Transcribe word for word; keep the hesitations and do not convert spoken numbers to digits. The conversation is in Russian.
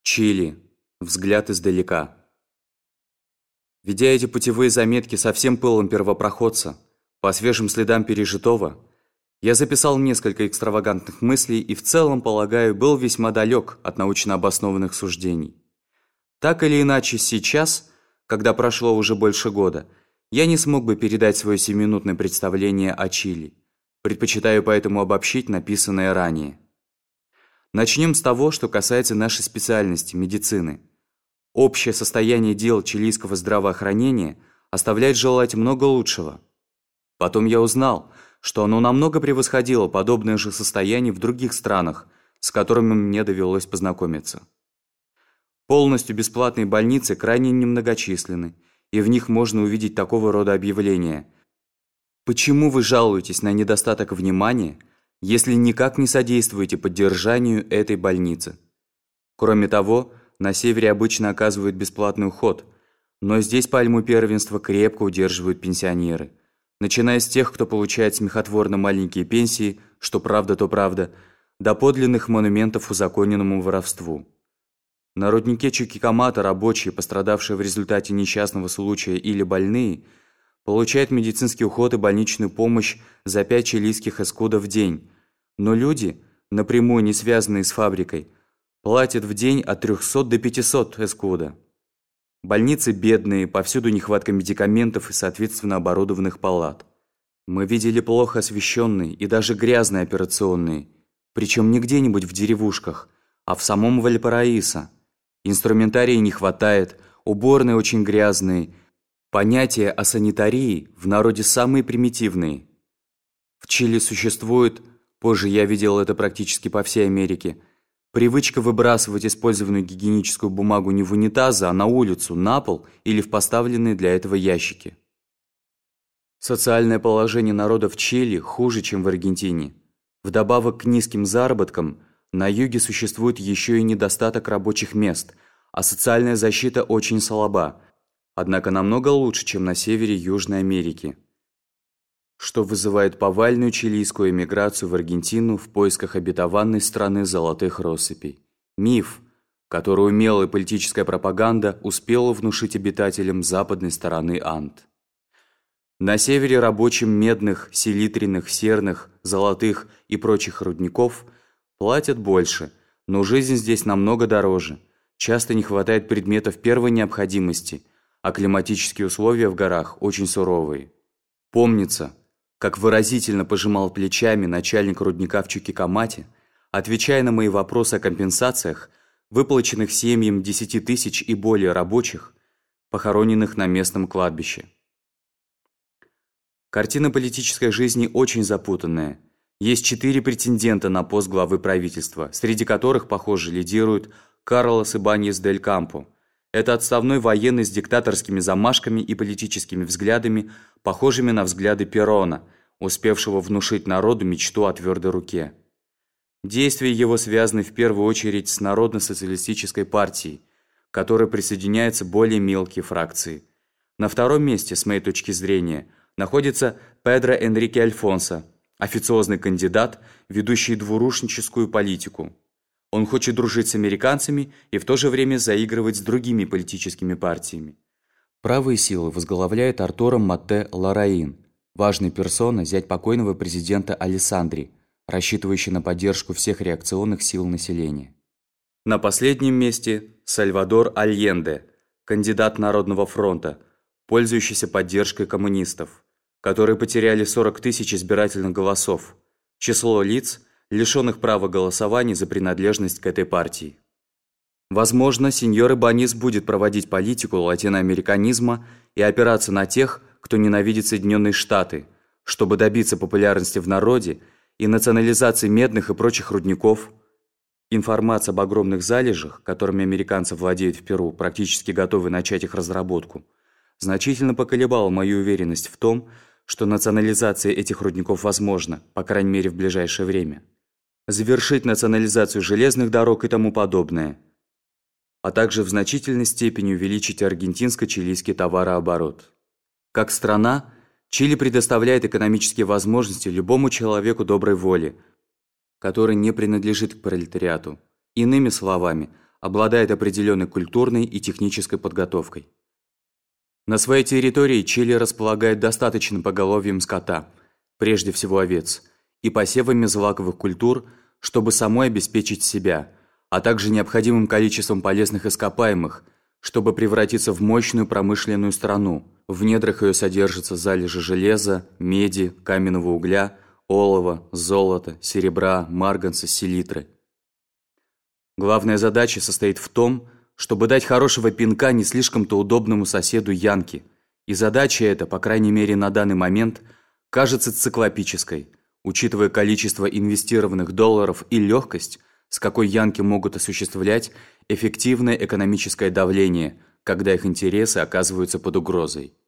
Чили. Взгляд издалека. Ведя эти путевые заметки со всем пылом первопроходца, по свежим следам пережитого, я записал несколько экстравагантных мыслей и в целом, полагаю, был весьма далек от научно обоснованных суждений. Так или иначе, сейчас, когда прошло уже больше года, я не смог бы передать свое семиминутное представление о Чили. Предпочитаю поэтому обобщить написанное ранее. Начнем с того, что касается нашей специальности – медицины. Общее состояние дел чилийского здравоохранения оставляет желать много лучшего. Потом я узнал, что оно намного превосходило подобное же состояние в других странах, с которыми мне довелось познакомиться. Полностью бесплатные больницы крайне немногочисленны, и в них можно увидеть такого рода объявления. Почему вы жалуетесь на недостаток внимания, если никак не содействуете поддержанию этой больницы? Кроме того, на севере обычно оказывают бесплатный уход, но здесь пальму первенства крепко удерживают пенсионеры, начиная с тех, кто получает смехотворно маленькие пенсии, что правда, то правда, до подлинных монументов узаконенному воровству. На руднике Чукикамата рабочие, пострадавшие в результате несчастного случая или больные, получают медицинский уход и больничную помощь за пять чилийских эскудов в день, но люди, напрямую не связанные с фабрикой, платят в день от трёхсот до пятисот эскуда. Больницы бедные, повсюду нехватка медикаментов и, соответственно, оборудованных палат. Мы видели плохо освещенные и даже грязные операционные, причем не где-нибудь в деревушках, а в самом Вальпараисо. Инструментария не хватает, уборные очень грязные. Понятия о санитарии в народе самые примитивные. В Чили существует, позже я видел это практически по всей Америке, привычка выбрасывать использованную гигиеническую бумагу не в унитазы, а на улицу, на пол или в поставленные для этого ящики. Социальное положение народа в Чили хуже, чем в Аргентине. Вдобавок к низким заработкам, на юге существует еще и недостаток рабочих мест, а социальная защита очень слаба, однако намного лучше, чем на севере Южной Америки, что вызывает повальную чилийскую эмиграцию в Аргентину в поисках обетованной страны золотых россыпей. Миф, который умелая политическая пропаганда успела внушить обитателям западной стороны Анд. На севере рабочим медных, селитренных, серных, золотых и прочих рудников платят больше, но жизнь здесь намного дороже. Часто не хватает предметов первой необходимости, а климатические условия в горах очень суровые. Помнится, как выразительно пожимал плечами начальник рудника в Чукикамате, отвечая на мои вопросы о компенсациях, выплаченных семьям десяти тысяч и более рабочих, похороненных на местном кладбище. Картина политической жизни очень запутанная. Есть четыре претендента на пост главы правительства, среди которых, похоже, лидирует Карлос Ибаньес дель Кампо. Это отставной военный с диктаторскими замашками и политическими взглядами, похожими на взгляды Перона, успевшего внушить народу мечту о твердой руке. Действия его связаны в первую очередь с Народно-социалистической партией, к которой присоединяются более мелкие фракции. На втором месте, с моей точки зрения, находится Педро Энрике Альфонсо, официозный кандидат, ведущий двурушническую политику. Он хочет дружить с американцами и в то же время заигрывать с другими политическими партиями. Правые силы возглавляет Артуро Матте Лараин, важная персона, зять покойного президента Алессандри, рассчитывающий на поддержку всех реакционных сил населения. На последнем месте Сальвадор Альенде, кандидат Народного фронта, пользующийся поддержкой коммунистов, которые потеряли сорок тысяч избирательных голосов, число лиц, лишенных права голосования за принадлежность к этой партии. Возможно, сеньор Ибаньес будет проводить политику латиноамериканизма и опираться на тех, кто ненавидит Соединенные Штаты, чтобы добиться популярности в народе и национализации медных и прочих рудников. Информация об огромных залежах, которыми американцы владеют в Перу, практически готовы начать их разработку, значительно поколебала мою уверенность в том, что национализация этих рудников возможна, по крайней мере в ближайшее время. Завершить национализацию железных дорог и тому подобное, а также в значительной степени увеличить аргентинско-чилийский товарооборот. Как страна, Чили предоставляет экономические возможности любому человеку доброй воли, который не принадлежит к пролетариату. Иными словами, обладает определенной культурной и технической подготовкой. На своей территории Чили располагает достаточным поголовьем скота, прежде всего овец, и посевами злаковых культур, чтобы самой обеспечить себя, а также необходимым количеством полезных ископаемых, чтобы превратиться в мощную промышленную страну. В недрах ее содержатся залежи железа, меди, каменного угля, олова, золота, серебра, марганца, селитры. Главная задача состоит в том, чтобы дать хорошего пинка не слишком-то удобному соседу Янки, и задача эта, по крайней мере на данный момент, кажется циклопической, учитывая количество инвестированных долларов и легкость, с какой янки могут осуществлять эффективное экономическое давление, когда их интересы оказываются под угрозой.